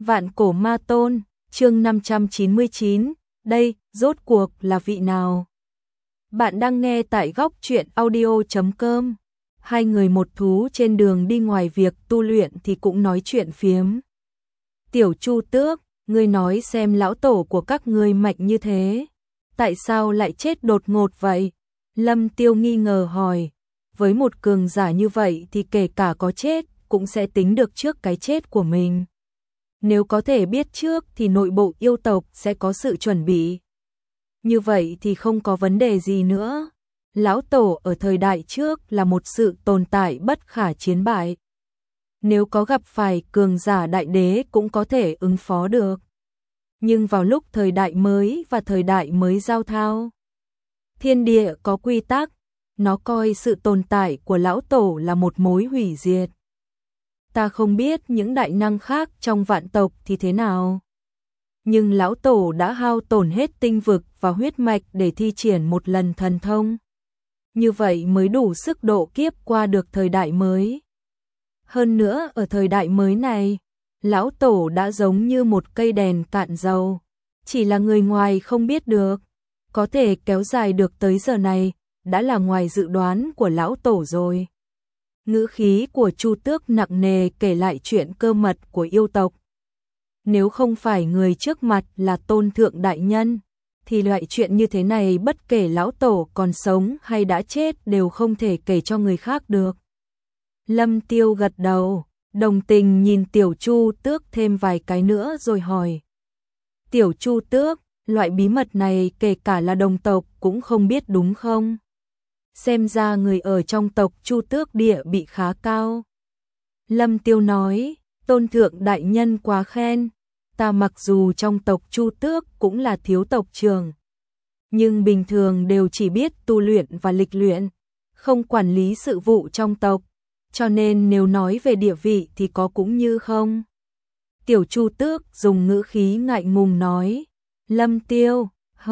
Vạn cổ ma tôn, chương 599, đây, rốt cuộc là vị nào? Bạn đang nghe tại góc truyện audio.com. Hai người một thú trên đường đi, ngoài việc tu luyện thì cũng nói chuyện phiếm. Tiểu Chu Tước, ngươi nói xem, lão tổ của các ngươi mạnh như thế, tại sao lại chết đột ngột vậy? Lâm Tiêu nghi ngờ hỏi. Với một cường giả như vậy thì kể cả có chết cũng sẽ tính được trước cái chết của mình. Nếu có thể biết trước thì nội bộ yêu tộc sẽ có sự chuẩn bị. Như vậy thì không có vấn đề gì nữa. Lão tổ ở thời đại trước là một sự tồn tại bất khả chiến bại. Nếu có gặp phải cường giả đại đế cũng có thể ứng phó được. Nhưng vào lúc thời đại mới và thời đại mới giao thao, thiên địa có quy tắc, nó coi sự tồn tại của lão tổ là một mối hủy diệt. Ta không biết những đại năng khác trong vạn tộc thì thế nào, nhưng lão tổ đã hao tổn hết tinh vực và huyết mạch để thi triển một lần thần thông. Như vậy mới đủ sức độ kiếp qua được thời đại mới. Hơn nữa ở thời đại mới này, lão tổ đã giống như một cây đèn cạn dầu, chỉ là người ngoài không biết được. Có thể kéo dài được tới giờ này đã là ngoài dự đoán của lão tổ rồi. Ngữ khí của Chu Tước nặng nề kể lại chuyện cơ mật của yêu tộc. Nếu không phải người trước mặt là tôn thượng đại nhân, thì loại chuyện như thế này bất kể lão tổ còn sống hay đã chết đều không thể kể cho người khác được. Lâm Tiêu gật đầu, đồng tình nhìn Tiểu Chu Tước thêm vài cái nữa rồi hỏi. Tiểu Chu Tước, loại bí mật này kể cả là đồng tộc cũng không biết đúng không? Xem ra người ở trong tộc Chu Tước địa bị khá cao. Lâm Tiêu nói, tôn thượng đại nhân quá khen. Ta mặc dù trong tộc Chu Tước cũng là thiếu tộc trưởng, nhưng bình thường đều chỉ biết tu luyện và lịch luyện, không quản lý sự vụ trong tộc, cho nên nếu nói về địa vị thì có cũng như không. Tiểu Chu Tước dùng ngữ khí ngại ngùng nói. Lâm Tiêu,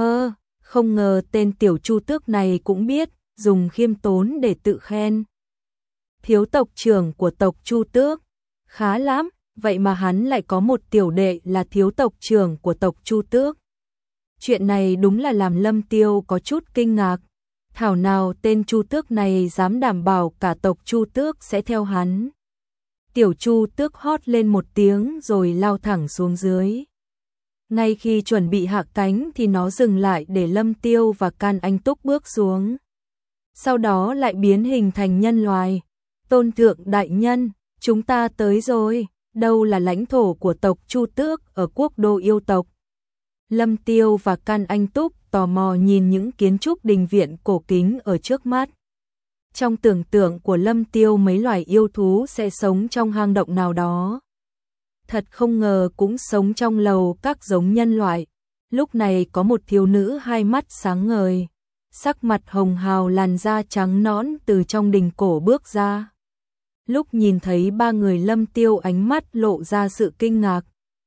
không ngờ tên Tiểu Chu Tước này cũng biết dùng khiêm tốn để tự khen. Thiếu tộc trưởng của tộc Chu Tước, khá lắm, vậy mà hắn lại có một tiểu đệ là thiếu tộc trưởng của tộc Chu Tước. Chuyện này đúng là làm Lâm Tiêu có chút kinh ngạc. Thảo nào tên Chu Tước này dám đảm bảo cả tộc Chu Tước sẽ theo hắn. Tiểu Chu Tước hót lên một tiếng rồi lao thẳng xuống dưới. Ngay khi chuẩn bị hạ cánh thì nó dừng lại để Lâm Tiêu và Can Anh Túc bước xuống. Sau đó lại biến hình thành nhân loài. Tôn thượng đại nhân, chúng ta tới rồi, đâu là lãnh thổ của tộc Chu Tước ở quốc đô yêu tộc. Lâm Tiêu và Can Anh Túc tò mò nhìn những kiến trúc đình viện cổ kính ở trước mắt. Trong tưởng tượng của Lâm Tiêu mấy loài yêu thú sẽ sống trong hang động nào đó. Thật không ngờ cũng sống trong lầu các giống nhân loại. Lúc này có một thiếu nữ hai mắt sáng ngời, sắc mặt hồng hào, làn da trắng nõn từ trong đình cổ bước ra. Lúc nhìn thấy ba người Lâm Tiêu ánh mắt lộ ra sự kinh ngạc.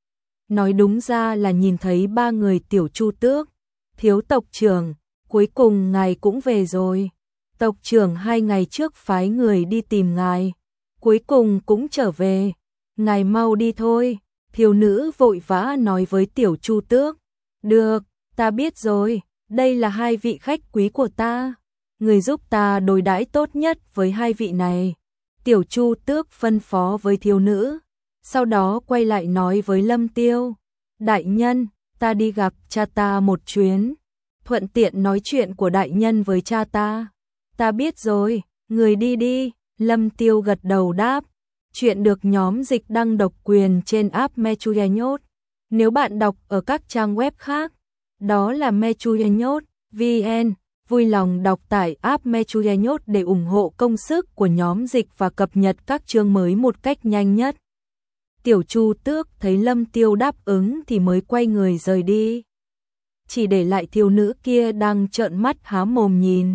Nói đúng ra là nhìn thấy ba người Tiểu Chu Tước. Thiếu tộc trưởng, cuối cùng ngài cũng về rồi. Tộc trưởng 2 ngày trước phái người đi tìm ngài, cuối cùng cũng trở về. Ngài mau đi thôi. Thiếu nữ vội vã nói với Tiểu Chu Tước. Được, ta biết rồi, đây là 2 vị khách quý của ta. Người giúp ta đối đãi tốt nhất với 2 vị này. Tiểu Chu Tước phân phó với thiếu nữ. Sau đó quay lại nói với Lâm Tiêu. Đại nhân, ta đi gặp cha ta một chuyến, thuận tiện nói chuyện của đại nhân với cha ta. Ta biết rồi, người đi đi. Lâm Tiêu gật đầu đáp. Chuyện được nhóm dịch đăng độc quyền trên app Mechuyenyot. Nếu bạn đọc ở các trang web khác, đó là Mechuyenyot.vn. Vui lòng đọc tải app Mechuyenyot để ủng hộ công sức của nhóm dịch và cập nhật các chương mới một cách nhanh nhất. Tiểu Chu Tước thấy Lâm Tiêu đáp ứng thì mới quay người rời đi. Chỉ để lại thiếu nữ kia đang trợn mắt há mồm nhìn.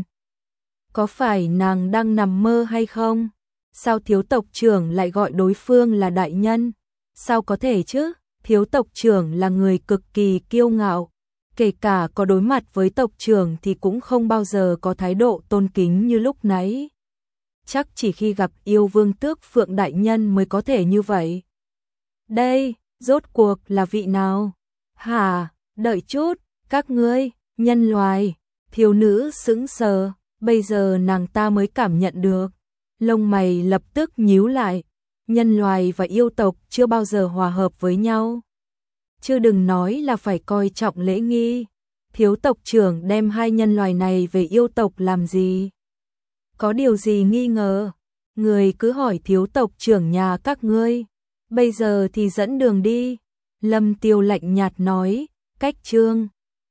Có phải nàng đang nằm mơ hay không? Sao thiếu tộc trưởng lại gọi đối phương là đại nhân? Sao có thể chứ? Thiếu tộc trưởng là người cực kỳ kiêu ngạo. Kể cả có đối mặt với tộc trưởng thì cũng không bao giờ có thái độ tôn kính như lúc nãy. Chắc chỉ khi gặp yêu vương Tước Phượng đại nhân mới có thể như vậy. Đây, rốt cuộc là vị nào? Hả, đợi chút, các ngươi, nhân loài. Thiếu nữ sững sờ, bây giờ nàng ta mới cảm nhận được. Lông mày lập tức nhíu lại, nhân loài và yêu tộc chưa bao giờ hòa hợp với nhau. Chứ đừng nói là phải coi trọng lễ nghi. Thiếu tộc trưởng đem hai nhân loài này về yêu tộc làm gì? Có điều gì nghi ngờ? Người cứ hỏi thiếu tộc trưởng nhà các ngươi. Bây giờ thì dẫn đường đi. Lâm Tiêu lạnh nhạt nói, cách chương